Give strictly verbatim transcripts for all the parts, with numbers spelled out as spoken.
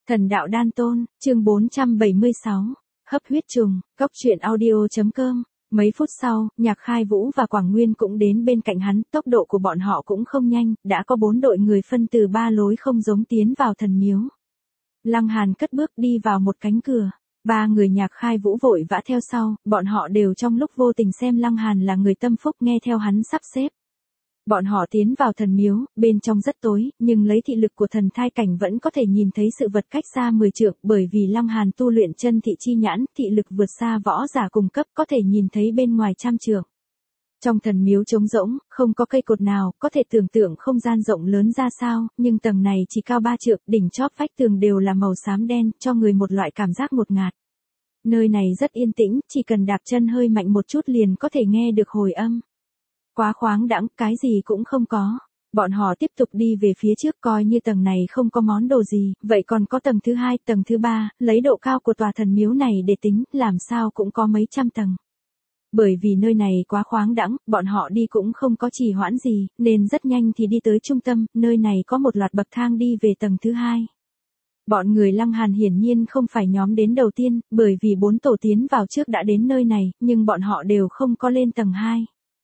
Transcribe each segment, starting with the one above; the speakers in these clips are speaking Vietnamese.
Thần đạo đan tôn, chương bốn trăm bảy mươi sáu, hấp huyết trùng, góc truyện audio.com. Mấy phút sau, Nhạc Khai Vũ và Quảng Nguyên cũng đến bên cạnh hắn, tốc độ của bọn họ cũng không nhanh, đã có bốn đội người phân từ ba lối không giống tiến vào thần miếu. Lăng Hàn cất bước đi vào một cánh cửa, ba người Nhạc Khai Vũ vội vã theo sau, bọn họ đều trong lúc vô tình xem Lăng Hàn là người tâm phúc nghe theo hắn sắp xếp. Bọn họ tiến vào thần miếu, bên trong rất tối, nhưng lấy thị lực của thần thai cảnh vẫn có thể nhìn thấy sự vật cách xa mười trượng, bởi vì Lăng Hàn tu luyện chân thị chi nhãn, thị lực vượt xa võ giả cùng cấp, có thể nhìn thấy bên ngoài trăm trượng. Trong thần miếu trống rỗng, không có cây cột nào, có thể tưởng tượng không gian rộng lớn ra sao, nhưng tầng này chỉ cao ba trượng, đỉnh chóp vách tường đều là màu xám đen, cho người một loại cảm giác ngột ngạt. Nơi này rất yên tĩnh, chỉ cần đạp chân hơi mạnh một chút liền có thể nghe được hồi âm. Quá khoáng đãng, cái gì cũng không có. Bọn họ tiếp tục đi về phía trước, coi như tầng này không có món đồ gì, vậy còn có tầng thứ hai, tầng thứ ba, lấy độ cao của tòa thần miếu này để tính, làm sao cũng có mấy trăm tầng. Bởi vì nơi này quá khoáng đãng, bọn họ đi cũng không có trì hoãn gì, nên rất nhanh thì đi tới trung tâm, nơi này có một loạt bậc thang đi về tầng thứ hai. Bọn người Lăng Hàn hiển nhiên không phải nhóm đến đầu tiên, bởi vì bốn tổ tiến vào trước đã đến nơi này, nhưng bọn họ đều không có lên tầng hai.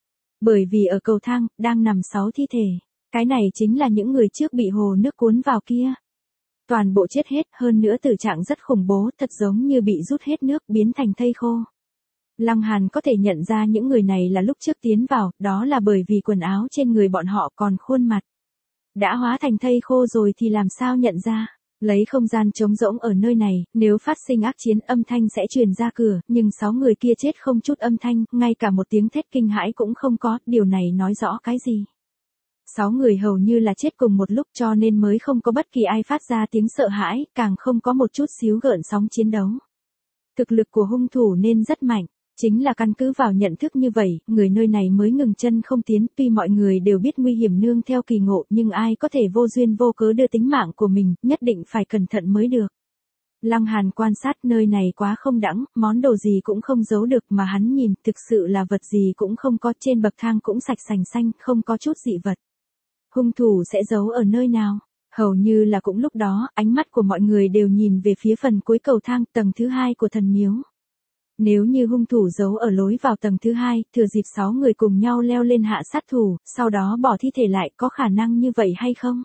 Bởi vì ở cầu thang, đang nằm sáu thi thể. Cái này chính là những người trước bị hồ nước cuốn vào kia. Toàn bộ chết hết, hơn nữa tử trạng rất khủng bố, thật giống như bị rút hết nước, biến thành thây khô. Lăng Hàn có thể nhận ra những người này là lúc trước tiến vào, đó là bởi vì quần áo trên người bọn họ còn khuôn mặt. Đã hóa thành thây khô rồi thì làm sao nhận ra? Lấy không gian trống rỗng ở nơi này, nếu phát sinh ác chiến âm thanh sẽ truyền ra cửa, nhưng sáu người kia chết không chút âm thanh, ngay cả một tiếng thét kinh hãi cũng không có, điều này nói rõ cái gì? Sáu người hầu như là chết cùng một lúc cho nên mới không có bất kỳ ai phát ra tiếng sợ hãi, càng không có một chút xíu gợn sóng chiến đấu. Thực lực của hung thủ nên rất mạnh. Chính là căn cứ vào nhận thức như vậy, người nơi này mới ngừng chân không tiến, tuy mọi người đều biết nguy hiểm nương theo kỳ ngộ, nhưng ai có thể vô duyên vô cớ đưa tính mạng của mình, nhất định phải cẩn thận mới được. Lăng Hàn quan sát nơi này quá không đãng, món đồ gì cũng không giấu được mà hắn nhìn, thực sự là vật gì cũng không có, trên bậc thang cũng sạch sành xanh, không có chút dị vật. Hung thủ sẽ giấu ở nơi nào? Hầu như là cũng lúc đó, ánh mắt của mọi người đều nhìn về phía phần cuối cầu thang, tầng thứ hai của thần miếu. Nếu như hung thủ giấu ở lối vào tầng thứ hai, thừa dịp sáu người cùng nhau leo lên hạ sát thủ, sau đó bỏ thi thể lại, có khả năng như vậy hay không?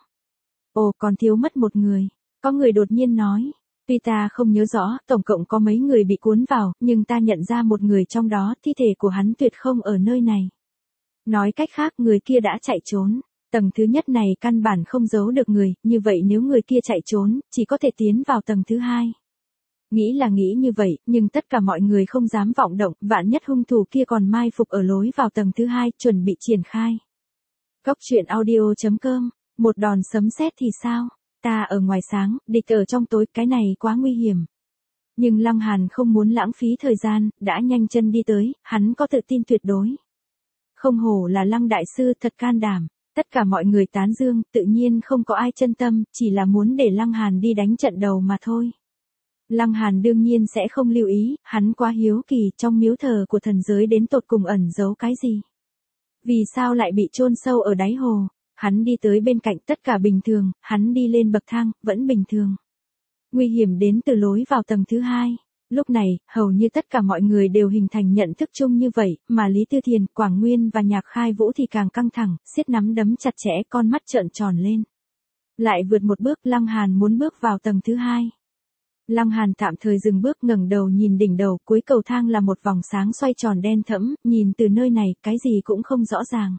Ồ, còn thiếu mất một người. Có người đột nhiên nói. Tuy ta không nhớ rõ, tổng cộng có mấy người bị cuốn vào, nhưng ta nhận ra một người trong đó, thi thể của hắn tuyệt không ở nơi này. Nói cách khác, người kia đã chạy trốn. Tầng thứ nhất này căn bản không giấu được người, như vậy nếu người kia chạy trốn, chỉ có thể tiến vào tầng thứ hai. Nghĩ là nghĩ như vậy, nhưng tất cả mọi người không dám vọng động, vạn nhất hung thủ kia còn mai phục ở lối vào tầng thứ hai, chuẩn bị triển khai. Góc truyện audio.com, một đòn sấm sét thì sao? Ta ở ngoài sáng, địch ở trong tối, cái này quá nguy hiểm. Nhưng Lăng Hàn không muốn lãng phí thời gian, đã nhanh chân đi tới, hắn có tự tin tuyệt đối. Không hổ là Lăng đại sư thật can đảm, tất cả mọi người tán dương, tự nhiên không có ai chân tâm, chỉ là muốn để Lăng Hàn đi đánh trận đầu mà thôi. Lăng Hàn đương nhiên sẽ không lưu ý, hắn quá hiếu kỳ trong miếu thờ của thần giới đến tột cùng ẩn giấu cái gì. Vì sao lại bị chôn sâu ở đáy hồ, hắn đi tới bên cạnh tất cả bình thường, hắn đi lên bậc thang, vẫn bình thường. Nguy hiểm đến từ lối vào tầng thứ hai. Lúc này, hầu như tất cả mọi người đều hình thành nhận thức chung như vậy, mà Lý Tư Thiền, Quảng Nguyên và Nhạc Khai Vũ thì càng căng thẳng, siết nắm đấm chặt chẽ, con mắt trợn tròn lên. Lại vượt một bước, Lăng Hàn muốn bước vào tầng thứ hai. Lăng Hàn tạm thời dừng bước, ngẩng đầu nhìn đỉnh đầu, cuối cầu thang là một vòng sáng xoay tròn đen thẫm, nhìn từ nơi này, cái gì cũng không rõ ràng.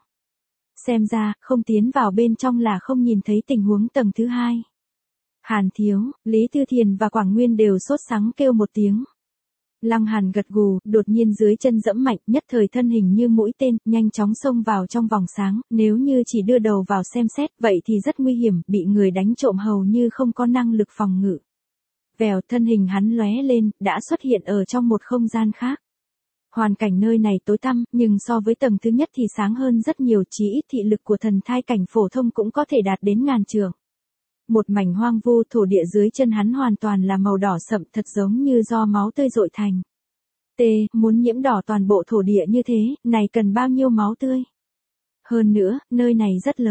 Xem ra, không tiến vào bên trong là không nhìn thấy tình huống tầng thứ hai. Hàn thiếu, Lý Tư Thiền và Quảng Nguyên đều sốt sắng kêu một tiếng. Lăng Hàn gật gù, đột nhiên dưới chân dẫm mạnh, nhất thời thân hình như mũi tên, nhanh chóng xông vào trong vòng sáng, nếu như chỉ đưa đầu vào xem xét, vậy thì rất nguy hiểm, bị người đánh trộm hầu như không có năng lực phòng ngự. Vèo, thân hình hắn lóe lên, đã xuất hiện ở trong một không gian khác. Hoàn cảnh nơi này tối tăm, nhưng so với tầng thứ nhất thì sáng hơn rất nhiều, chí ít thị lực của thần thai cảnh phổ thông cũng có thể đạt đến ngàn trượng. Một mảnh hoang vu, thổ địa dưới chân hắn hoàn toàn là màu đỏ sậm, thật giống như do máu tươi dội thành. T, muốn nhiễm đỏ toàn bộ thổ địa như thế, này cần bao nhiêu máu tươi? Hơn nữa, nơi này rất lớn.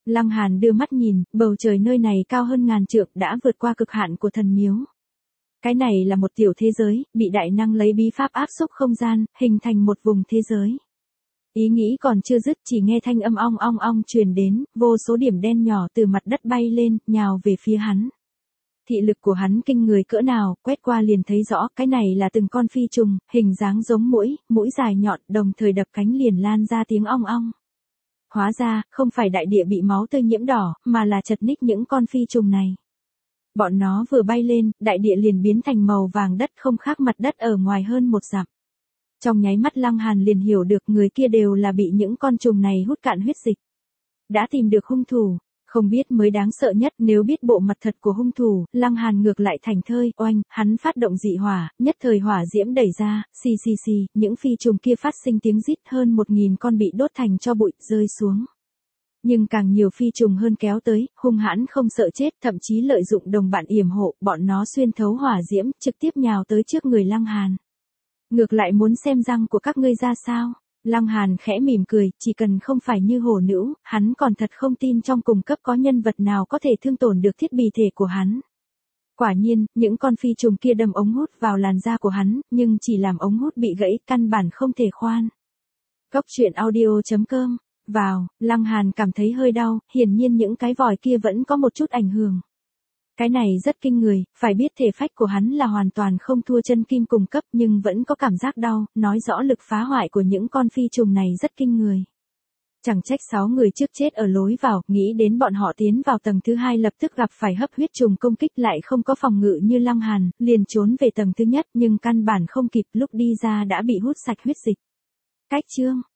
Lăng Hàn đưa mắt nhìn, bầu trời nơi này cao hơn ngàn trượng, đã vượt qua cực hạn của thần miếu. Cái này là một tiểu thế giới, bị đại năng lấy bí pháp áp xúc không gian, hình thành một vùng thế giới. Ý nghĩ còn chưa dứt, chỉ nghe thanh âm ong ong ong truyền đến, vô số điểm đen nhỏ từ mặt đất bay lên, nhào về phía hắn. Thị lực của hắn kinh người cỡ nào, quét qua liền thấy rõ, cái này là từng con phi trùng, hình dáng giống muỗi, mũi dài nhọn, đồng thời đập cánh liền lan ra tiếng ong ong. Hóa ra, không phải đại địa bị máu tươi nhiễm đỏ, mà là chật ních những con phi trùng này. Bọn nó vừa bay lên, đại địa liền biến thành màu vàng đất, không khác mặt đất ở ngoài hơn một dặm. Trong nháy mắt Lăng Hàn liền hiểu được người kia đều là bị những con trùng này hút cạn huyết dịch. Đã tìm được hung thủ, không biết mới đáng sợ nhất, nếu biết bộ mặt thật của hung thủ, Lăng Hàn ngược lại thành thơi, oanh, hắn phát động dị hỏa, nhất thời hỏa diễm đẩy ra, xì xì xì, những phi trùng kia phát sinh tiếng rít, hơn một nghìn con bị đốt thành tro bụi, rơi xuống. Nhưng càng nhiều phi trùng hơn kéo tới, hung hãn không sợ chết, thậm chí lợi dụng đồng bạn yểm hộ, bọn nó xuyên thấu hỏa diễm, trực tiếp nhào tới trước người Lăng Hàn. Ngược lại muốn xem răng của các ngươi ra sao? Lăng Hàn khẽ mỉm cười, chỉ cần không phải như hổ nữ, hắn còn thật không tin trong cùng cấp có nhân vật nào có thể thương tổn được thiết bị thể của hắn. Quả nhiên, những con phi trùng kia đâm ống hút vào làn da của hắn, nhưng chỉ làm ống hút bị gãy, căn bản không thể khoan. Cốc truyện audio chấm com. Vào, Lăng Hàn cảm thấy hơi đau, hiển nhiên những cái vòi kia vẫn có một chút ảnh hưởng. Cái này rất kinh người, phải biết thể phách của hắn là hoàn toàn không thua chân kim cùng cấp nhưng vẫn có cảm giác đau, nói rõ lực phá hoại của những con phi trùng này rất kinh người. Chẳng trách sáu người trước chết ở lối vào, nghĩ đến bọn họ tiến vào tầng thứ hai lập tức gặp phải hấp huyết trùng công kích lại không có phòng ngự như Lăng Hàn, liền trốn về tầng thứ nhất nhưng căn bản không kịp, lúc đi ra đã bị hút sạch huyết dịch. Cách chương